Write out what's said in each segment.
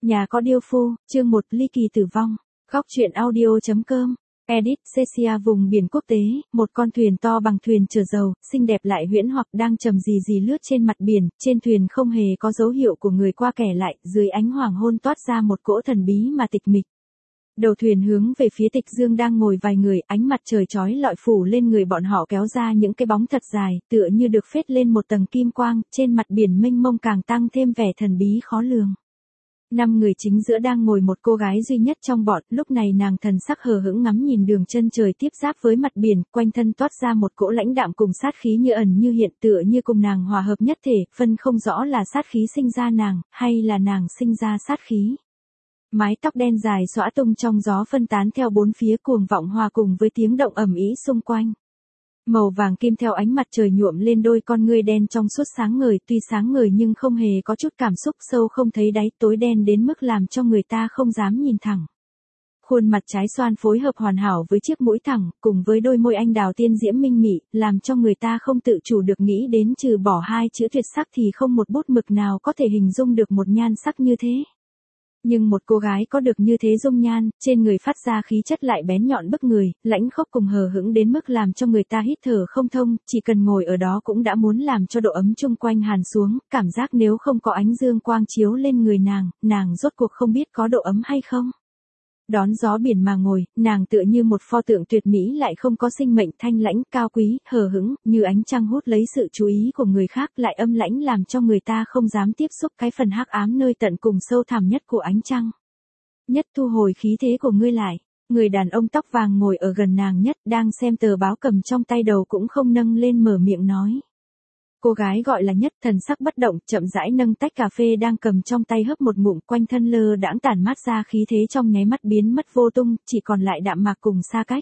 Nhà có điêu phu, chương 1 ly kỳ tử vong. Góc truyện audio.com. Edit, Cecia vùng biển quốc tế, một con thuyền to bằng thuyền chở dầu, xinh đẹp lại huyễn hoặc đang trầm rì rì lướt trên mặt biển, trên thuyền không hề có dấu hiệu của người qua kẻ lại, dưới ánh hoàng hôn toát ra một cỗ thần bí mà tịch mịch. Đầu thuyền hướng về phía Tịch Dương đang ngồi vài người, ánh mặt trời chói lọi phủ lên người bọn họ kéo ra những cái bóng thật dài, tựa như được phết lên một tầng kim quang, trên mặt biển mênh mông càng tăng thêm vẻ thần bí khó lường. 5 người chính giữa đang ngồi một cô gái duy nhất trong bọn, lúc này nàng thần sắc hờ hững ngắm nhìn đường chân trời tiếp giáp với mặt biển, quanh thân toát ra một cỗ lãnh đạm cùng sát khí như ẩn như hiện, tựa như cùng nàng hòa hợp nhất thể, phân không rõ là sát khí sinh ra nàng, hay là nàng sinh ra sát khí. Mái tóc đen dài xõa tung trong gió phân tán theo bốn phía cuồng vọng hòa cùng với tiếng động ầm ĩ xung quanh. Màu vàng kim theo ánh mặt trời nhuộm lên đôi con ngươi đen trong suốt sáng ngời, tuy sáng ngời nhưng không hề có chút cảm xúc, sâu không thấy đáy, tối đen đến mức làm cho người ta không dám nhìn thẳng. Khuôn mặt trái xoan phối hợp hoàn hảo với chiếc mũi thẳng, cùng với đôi môi anh đào tiên diễm minh mị, làm cho người ta không tự chủ được nghĩ đến trừ bỏ hai chữ tuyệt sắc thì không một bút mực nào có thể hình dung được một nhan sắc như thế. Nhưng một cô gái có được như thế dung nhan, trên người phát ra khí chất lại bén nhọn bức người, lãnh khốc cùng hờ hững đến mức làm cho người ta hít thở không thông, chỉ cần ngồi ở đó cũng đã muốn làm cho độ ấm chung quanh hàn xuống, cảm giác nếu không có ánh dương quang chiếu lên người nàng rốt cuộc không biết có độ ấm hay không. Đón gió biển mà ngồi, nàng tựa như một pho tượng tuyệt mỹ lại không có sinh mệnh, thanh lãnh, cao quý, hờ hững, như ánh trăng hút lấy sự chú ý của người khác, lại âm lãnh làm cho người ta không dám tiếp xúc cái phần hắc ám nơi tận cùng sâu thẳm nhất của ánh trăng. Nhất, thu hồi khí thế của ngươi lại. Người đàn ông tóc vàng ngồi ở gần nàng nhất, đang xem tờ báo cầm trong tay đầu cũng không nâng lên mở miệng nói. Cô gái gọi là Nhất thần sắc bất động, chậm rãi nâng tách cà phê đang cầm trong tay hớp một ngụm, quanh thân lơ đãng tản mát ra khí thế trong nháy mắt biến mất vô tung, chỉ còn lại đạm mạc cùng xa cách.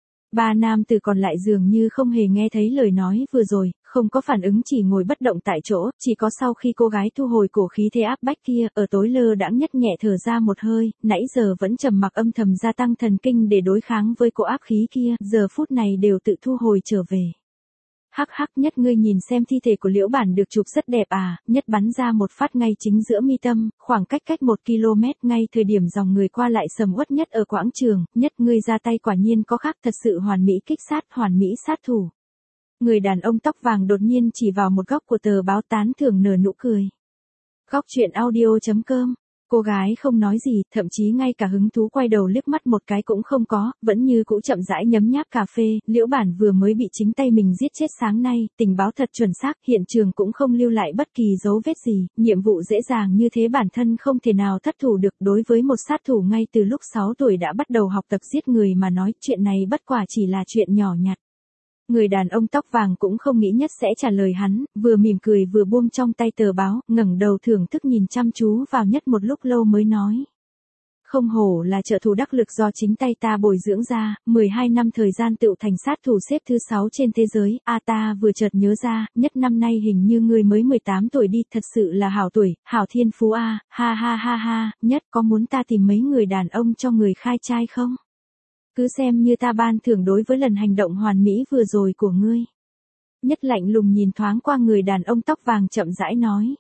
Ba nam tử còn lại dường như không hề nghe thấy lời nói vừa rồi, không có phản ứng, chỉ ngồi bất động tại chỗ, chỉ có sau khi cô gái thu hồi cổ khí thế áp bách kia, ở tối lơ đãng Nhất nhẹ thở ra một hơi, nãy giờ vẫn trầm mặc âm thầm gia tăng thần kinh để đối kháng với cỗ áp khí kia, giờ phút này đều tự thu hồi trở về. Hắc hắc, Nhất ngươi nhìn xem thi thể của Liễu Bản được chụp rất đẹp à, Nhất bắn ra một phát ngay chính giữa mi tâm, khoảng cách 1 km, ngay thời điểm dòng người qua lại sầm uất nhất ở quảng trường, Nhất ngươi ra tay quả nhiên có khác, thật sự hoàn mỹ kích sát, hoàn mỹ sát thủ. Người đàn ông tóc vàng đột nhiên chỉ vào một góc của tờ báo tán thưởng nở nụ cười. Góc truyện audio.com. Cô gái không nói gì, thậm chí ngay cả hứng thú quay đầu liếc mắt một cái cũng không có, vẫn như cũ chậm rãi nhấm nháp cà phê. Liễu Bản vừa mới bị chính tay mình giết chết sáng nay, tình báo thật chuẩn xác, hiện trường cũng không lưu lại bất kỳ dấu vết gì, nhiệm vụ dễ dàng như thế bản thân không thể nào thất thủ được. Đối với một sát thủ ngay từ lúc 6 tuổi đã bắt đầu học tập giết người mà nói, chuyện này bất quả chỉ là chuyện nhỏ nhặt. Người đàn ông tóc vàng cũng không nghĩ Nhất sẽ trả lời hắn, vừa mỉm cười vừa buông trong tay tờ báo, ngẩng đầu thưởng thức nhìn chăm chú vào Nhất một lúc lâu mới nói. Không hổ là trợ thủ đắc lực do chính tay ta bồi dưỡng ra, 12 năm thời gian tựu thành sát thủ xếp thứ 6 trên thế giới, ta vừa chợt nhớ ra, Nhất năm nay hình như ngươi mới 18 tuổi đi, thật sự là hảo tuổi, hảo thiên phú a, ha ha ha ha, Nhất có muốn ta tìm mấy người đàn ông cho người khai trai không? Cứ xem như ta ban thưởng đối với lần hành động hoàn mỹ vừa rồi của ngươi. Nhất lạnh lùng nhìn thoáng qua người đàn ông tóc vàng chậm rãi nói.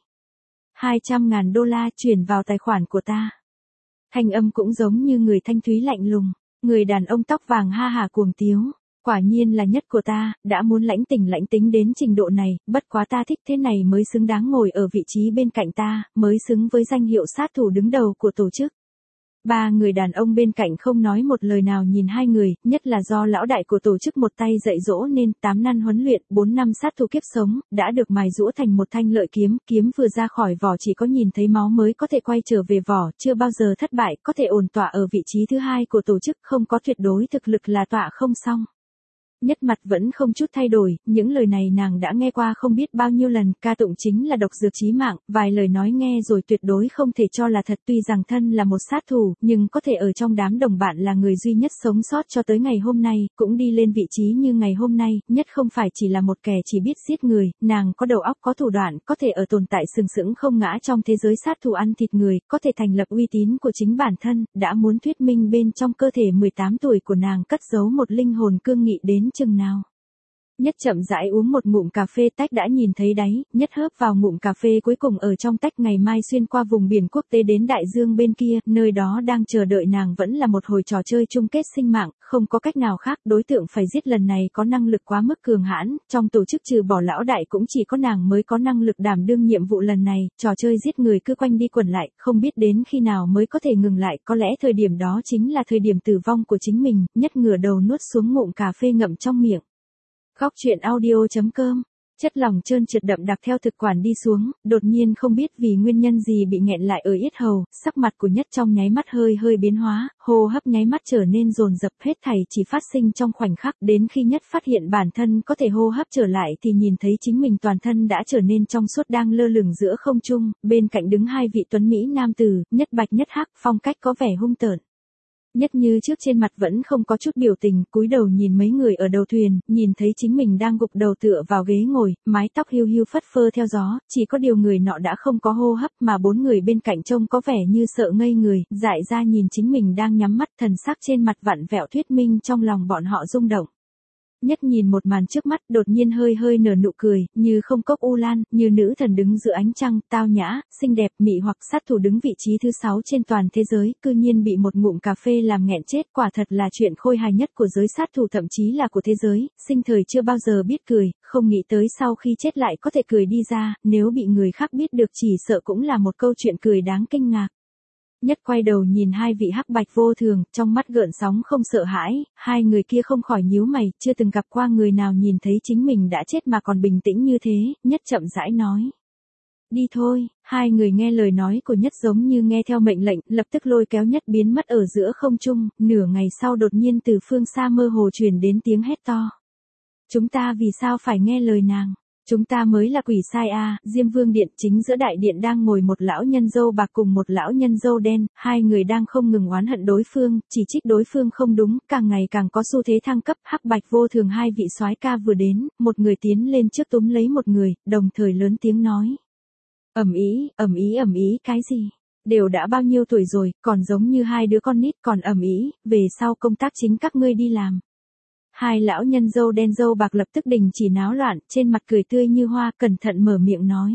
200.000 đô la chuyển vào tài khoản của ta. Thanh âm cũng giống như người thanh thúy lạnh lùng. Người đàn ông tóc vàng ha hả cuồng tiếu. Quả nhiên là Nhất của ta, đã muốn lãnh tính đến trình độ này, bất quá ta thích thế này mới xứng đáng ngồi ở vị trí bên cạnh ta, mới xứng với danh hiệu sát thủ đứng đầu của tổ chức. Ba người đàn ông bên cạnh không nói một lời nào nhìn hai người, Nhất là do lão đại của tổ chức một tay dạy dỗ nên 8 năm huấn luyện, 4 năm sát thủ kiếp sống, đã được mài giũa thành một thanh lợi kiếm, kiếm vừa ra khỏi vỏ chỉ có nhìn thấy máu mới có thể quay trở về vỏ, chưa bao giờ thất bại, có thể ổn tọa ở vị trí thứ 2 của tổ chức, không có tuyệt đối thực lực là tọa không xong. Nhất mặt vẫn không chút thay đổi, những lời này nàng đã nghe qua không biết bao nhiêu lần, ca tụng chính là độc dược chí mạng, vài lời nói nghe rồi tuyệt đối không thể cho là thật. Tuy rằng thân là một sát thủ, nhưng có thể ở trong đám đồng bạn là người duy nhất sống sót cho tới ngày hôm nay, cũng đi lên vị trí như ngày hôm nay, Nhất không phải chỉ là một kẻ chỉ biết giết người, nàng có đầu óc có thủ đoạn, có thể ở tồn tại sừng sững không ngã trong thế giới sát thủ ăn thịt người, có thể thành lập uy tín của chính bản thân, đã muốn thuyết minh bên trong cơ thể 18 tuổi của nàng cất giấu một linh hồn cương nghị đến chừng nào. Nhất chậm rãi uống một ngụm cà phê tách đã nhìn thấy đáy, nhất hớp vào ngụm cà phê cuối cùng ở trong tách. Ngày mai xuyên qua vùng biển quốc tế đến đại dương bên kia, nơi đó đang chờ đợi nàng vẫn là một hồi trò chơi chung kết sinh mạng, không có cách nào khác, đối tượng phải giết lần này có năng lực quá mức cường hãn, trong tổ chức trừ bỏ lão đại cũng chỉ có nàng mới có năng lực đảm đương nhiệm vụ lần này, trò chơi giết người cứ quanh đi quẩn lại, không biết đến khi nào mới có thể ngừng lại, có lẽ thời điểm đó chính là thời điểm tử vong của chính mình. Nhất ngửa đầu nuốt xuống ngụm cà phê ngậm trong miệng. Góc truyện audio.com. Chất lỏng trơn trượt đậm đặc theo thực quản đi xuống, đột nhiên không biết vì nguyên nhân gì bị nghẹn lại ở yết hầu, sắc mặt của Nhất trong nháy mắt hơi biến hóa, hô hấp nháy mắt trở nên dồn dập, hết thảy chỉ phát sinh trong khoảnh khắc. Đến khi Nhất phát hiện bản thân có thể hô hấp trở lại thì nhìn thấy chính mình toàn thân đã trở nên trong suốt đang lơ lửng giữa không trung, bên cạnh đứng hai vị tuấn mỹ nam tử, Nhất bạch nhất hắc, phong cách có vẻ hung tợn. Nhất như trước trên mặt vẫn không có chút biểu tình, cúi đầu nhìn mấy người ở đầu thuyền, nhìn thấy chính mình đang gục đầu tựa vào ghế ngồi, mái tóc hiu hiu phất phơ theo gió, chỉ có điều người nọ đã không có hô hấp mà bốn người bên cạnh trông có vẻ như sợ ngây người, dại ra nhìn chính mình đang nhắm mắt, thần sắc trên mặt vặn vẹo thuyết minh trong lòng bọn họ rung động. Nhất nhìn một màn trước mắt, đột nhiên hơi nở nụ cười, như không cốc u lan, như nữ thần đứng giữa ánh trăng, tao nhã, xinh đẹp, mị hoặc sát thủ đứng vị trí thứ 6 trên toàn thế giới, cư nhiên bị một ngụm cà phê làm nghẹn chết, quả thật là chuyện khôi hài nhất của giới sát thủ, thậm chí là của thế giới, sinh thời chưa bao giờ biết cười, không nghĩ tới sau khi chết lại có thể cười đi ra, nếu bị người khác biết được chỉ sợ cũng là một câu chuyện cười đáng kinh ngạc. Nhất quay đầu nhìn hai vị hắc bạch vô thường, trong mắt gợn sóng không sợ hãi, hai người kia không khỏi nhíu mày, chưa từng gặp qua người nào nhìn thấy chính mình đã chết mà còn bình tĩnh như thế, Nhất chậm rãi nói. Đi thôi, hai người nghe lời nói của Nhất giống như nghe theo mệnh lệnh, lập tức lôi kéo Nhất biến mất ở giữa không trung, nửa ngày sau đột nhiên từ phương xa mơ hồ truyền đến tiếng hét to. Chúng ta vì sao phải nghe lời nàng? Chúng ta mới là quỷ sai a. Diêm Vương điện, chính giữa đại điện đang ngồi một lão nhân râu bạc cùng một lão nhân râu đen, hai người đang không ngừng oán hận đối phương, chỉ trích đối phương không đúng, càng ngày càng có xu thế thăng cấp. Hắc bạch vô thường hai vị soái ca vừa đến, một người tiến lên trước túm lấy một người, đồng thời lớn tiếng nói. Ầm ĩ cái gì? Đều đã bao nhiêu tuổi rồi, còn giống như hai đứa con nít, còn ầm ĩ, về sau công tác chính các ngươi đi làm. Hai lão nhân râu đen râu bạc lập tức đình chỉ náo loạn, trên mặt cười tươi như hoa, cẩn thận mở miệng nói.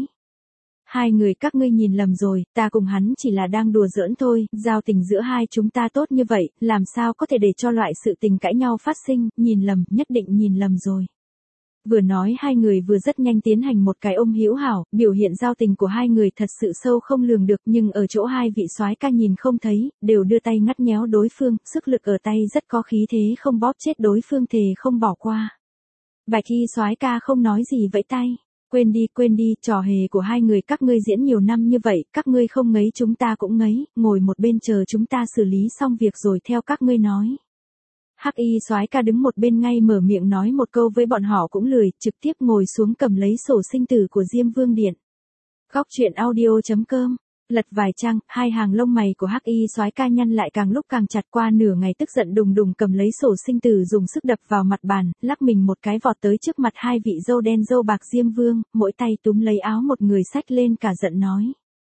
Hai người các ngươi nhìn lầm rồi, ta cùng hắn chỉ là đang đùa giỡn thôi, giao tình giữa hai chúng ta tốt như vậy, làm sao có thể để cho loại sự tình cãi nhau phát sinh, nhìn lầm, nhất định nhìn lầm rồi. Vừa nói hai người vừa rất nhanh tiến hành một cái ôm hữu hảo, biểu hiện giao tình của hai người thật sự sâu không lường được, nhưng ở chỗ hai vị soái ca nhìn không thấy, đều đưa tay ngắt nhéo đối phương, sức lực ở tay rất có khí thế, không bóp chết đối phương, thề không bỏ qua. Bạch y soái ca không nói gì vẫy tay. Quên đi, trò hề của hai người các ngươi diễn nhiều năm như vậy, các ngươi không ngấy chúng ta cũng ngấy, ngồi một bên chờ chúng ta xử lý xong việc rồi theo các ngươi nói. Hắc y soái ca đứng một bên ngay mở miệng nói một câu với bọn họ cũng lười, trực tiếp ngồi xuống cầm lấy sổ sinh tử của Diêm Vương điện. Góc truyện audio.com. Lật vài trang, hai hàng lông mày của Hắc y soái ca nhăn lại càng lúc càng chặt, qua nửa ngày tức giận đùng đùng cầm lấy sổ sinh tử dùng sức đập vào mặt bàn, lắc mình một cái vọt tới trước mặt hai vị râu đen râu bạc Diêm Vương, mỗi tay túm lấy áo một người xách lên cả giận nói.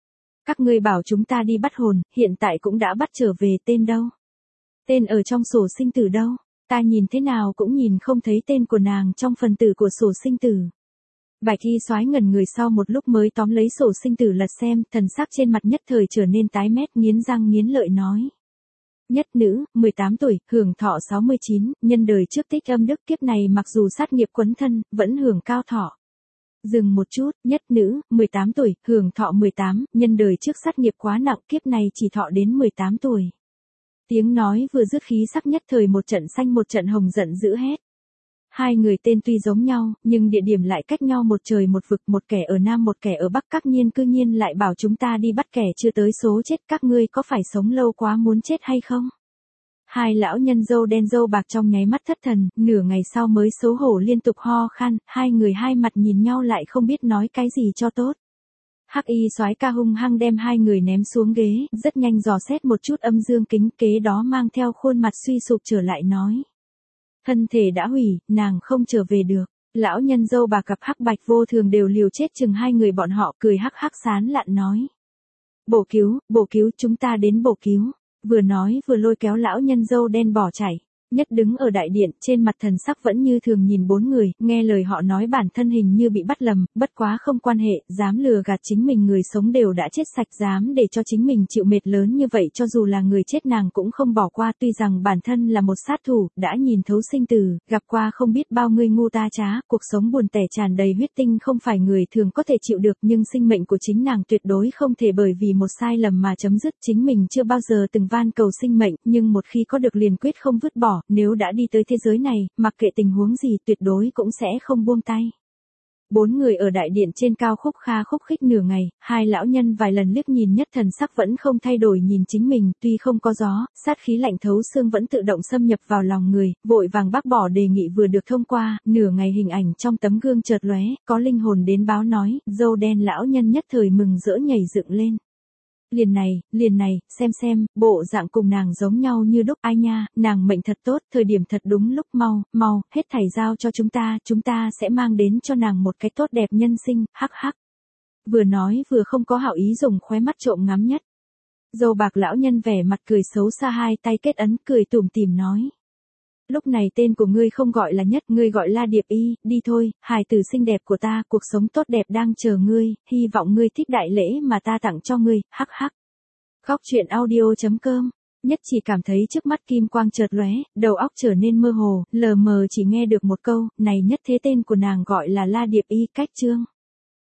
Các ngươi bảo chúng ta đi bắt hồn, hiện tại cũng đã bắt trở về, tên đâu? Tên ở trong sổ sinh tử đâu? Ta nhìn thế nào cũng nhìn không thấy tên của nàng trong phần tử của sổ sinh tử. Bạch y soái ngẩn người sau một lúc mới tóm lấy sổ sinh tử lật xem, thần sắc trên mặt nhất thời trở nên tái mét, nghiến răng nghiến lợi nói. Nhất nữ, 18 tuổi, hưởng thọ 69, nhân đời trước tích âm đức, kiếp này mặc dù sát nghiệp quấn thân, vẫn hưởng cao thọ. Dừng một chút, nhất nữ, 18 tuổi, hưởng thọ 18, nhân đời trước sát nghiệp quá nặng, kiếp này chỉ thọ đến 18 tuổi. Tiếng nói vừa dứt khí sắc nhất thời một trận xanh một trận hồng giận dữ hét. Hai người tên tuy giống nhau, nhưng địa điểm lại cách nhau một trời một vực, một kẻ ở Nam một kẻ ở Bắc, các nhiên cư nhiên lại bảo chúng ta đi bắt kẻ chưa tới số chết, các ngươi có phải sống lâu quá muốn chết hay không? Hai lão nhân râu đen râu bạc trong nháy mắt thất thần, nửa ngày sau mới xấu hổ liên tục ho khan, hai người hai mặt nhìn nhau lại không biết nói cái gì cho tốt. Hắc y soái ca hung hăng đem hai người ném xuống ghế, rất nhanh dò xét một chút âm dương kính, kế đó mang theo khuôn mặt suy sụp trở lại nói. Thân thể đã hủy, nàng không trở về được. Lão nhân dâu bà cặp hắc bạch vô thường đều liều chết chừng hai người bọn họ, cười hắc hắc sán lạn nói. Bổ cứu, chúng ta đến bổ cứu. Vừa nói vừa lôi kéo lão nhân dâu đen bỏ chạy. Nhất đứng ở đại điện, trên mặt thần sắc vẫn như thường nhìn bốn người, nghe lời họ nói bản thân hình như bị bắt lầm, bất quá không quan hệ, dám lừa gạt chính mình người sống đều đã chết sạch, dám để cho chính mình chịu mệt lớn như vậy cho dù là người chết nàng cũng không bỏ qua, tuy rằng bản thân là một sát thủ, đã nhìn thấu sinh tử, gặp qua không biết bao người ngu ta trá, cuộc sống buồn tẻ tràn đầy huyết tinh không phải người thường có thể chịu được, nhưng sinh mệnh của chính nàng tuyệt đối không thể bởi vì một sai lầm mà chấm dứt, chính mình chưa bao giờ từng van cầu sinh mệnh, nhưng một khi có được liền quyết không vứt bỏ, nếu đã đi tới thế giới này, mặc kệ tình huống gì tuyệt đối cũng sẽ không buông tay. Bốn người ở đại điện trên cao khúc kha khúc khích nửa ngày, hai lão nhân vài lần liếc nhìn nhất thần sắc vẫn không thay đổi nhìn chính mình, tuy không có gió, sát khí lạnh thấu xương vẫn tự động xâm nhập vào lòng người, vội vàng bác bỏ đề nghị vừa được thông qua, nửa ngày hình ảnh trong tấm gương chợt lóe, có linh hồn đến báo nói, dâu đen lão nhân nhất thời mừng rỡ nhảy dựng lên. Liền này, xem, bộ dạng cùng nàng giống nhau như đúc, ai nha, nàng mệnh thật tốt, thời điểm thật đúng lúc, mau, hết thảy giao cho chúng ta sẽ mang đến cho nàng một cái tốt đẹp nhân sinh, hắc hắc. Vừa nói vừa không có hảo ý dùng khóe mắt trộm ngắm nhất. Dâu bạc lão nhân vẻ mặt cười xấu xa hai tay kết ấn cười tủm tỉm nói. Lúc này tên của ngươi không gọi là Nhất, ngươi gọi là Điệp Y, đi thôi, hài tử xinh đẹp của ta, cuộc sống tốt đẹp đang chờ ngươi, hy vọng ngươi thích đại lễ mà ta tặng cho ngươi, hắc hắc. Khóc chuyện audio.com, Nhất chỉ cảm thấy trước mắt kim quang chợt lóe, đầu óc trở nên mơ hồ, lờ mờ chỉ nghe được một câu, này Nhất thế tên của nàng gọi là La Điệp Y, cách chương.